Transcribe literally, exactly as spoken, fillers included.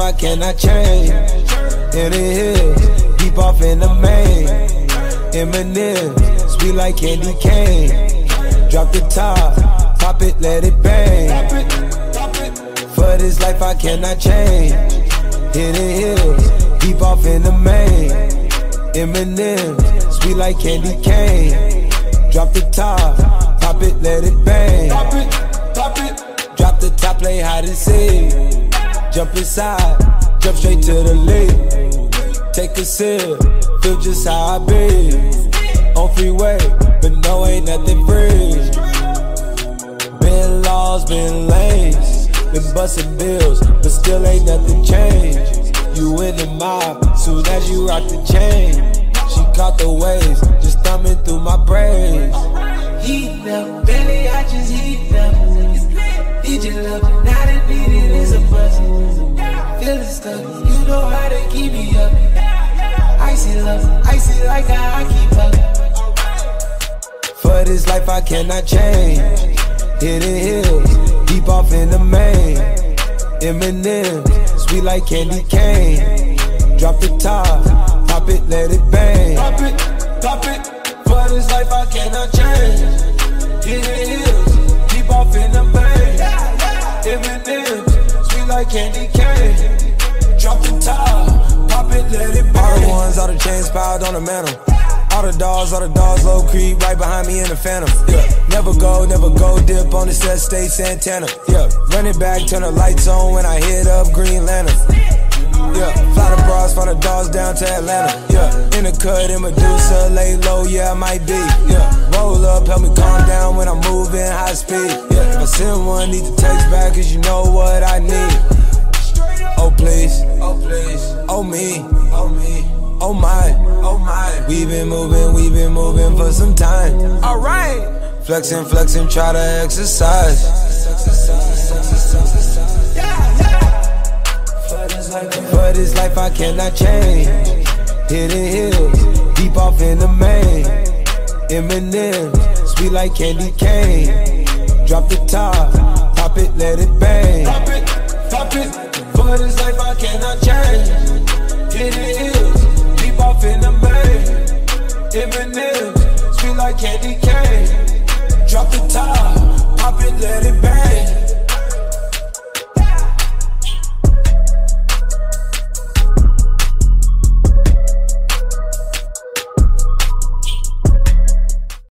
I cannot change. In the hills, deep off in the main. Eminem, sweet like candy cane. Drop the top, pop it, let it bang. For this life I cannot change. In the hills, deep off in the main. Eminem, sweet like candy cane. Drop the top, pop it, let it bang. Pop it, pop it. Drop the top, play hide and seek. Jump inside, jump straight to the lead. Take a sip, feel just how I be. On freeway, but no, ain't nothing free. Been laws, been lanes, been busting bills, but still ain't nothing changed. You in the mob, soon as you rock the chain. She caught the waves, just thumbing through my braids. Heat up, belly, I just heat up. Need your love, now that needed is a buzz. Feeling stuck, you know how to keep me up. Icy love, icy like how I keep up. For this life I cannot change. Hidden hills, deep off in the main. Eminem, sweet like candy cane. Drop the top, pop it, let it bang. Pop it, pop it. For this life I cannot change. Hidden hills, deep off in the main. Eminem, sweet like candy cane. Drop the top, pop it, let it bang. All the ones, all the chains piled on the mantle. All the dogs, all the dogs, low creep, right behind me in the phantom. Yeah, never go, never go, dip on the set, stay Santana. Yeah, run it back, turn the lights on when I hit up Green Lantern. Yeah, fly the bras, fly the dogs down to Atlanta. Yeah, in the cut, in Medusa, lay low, yeah, I might be. Yeah, roll up, help me calm down when I'm moving high speed. Yeah, if I send one, need to text back, cause you know what I need. Oh please, oh please, oh me, oh me, oh my, oh my. We been moving, we been moving for some time. Alright, flexing, flexing, try to exercise. For this life I cannot change. Hidden hills, deep off in the main. Eminem, sweet like candy cane. Drop the top, pop it, let it bang. Pop it, pop it. For this life I cannot change. Hidden hills, deep off in the main. Eminem.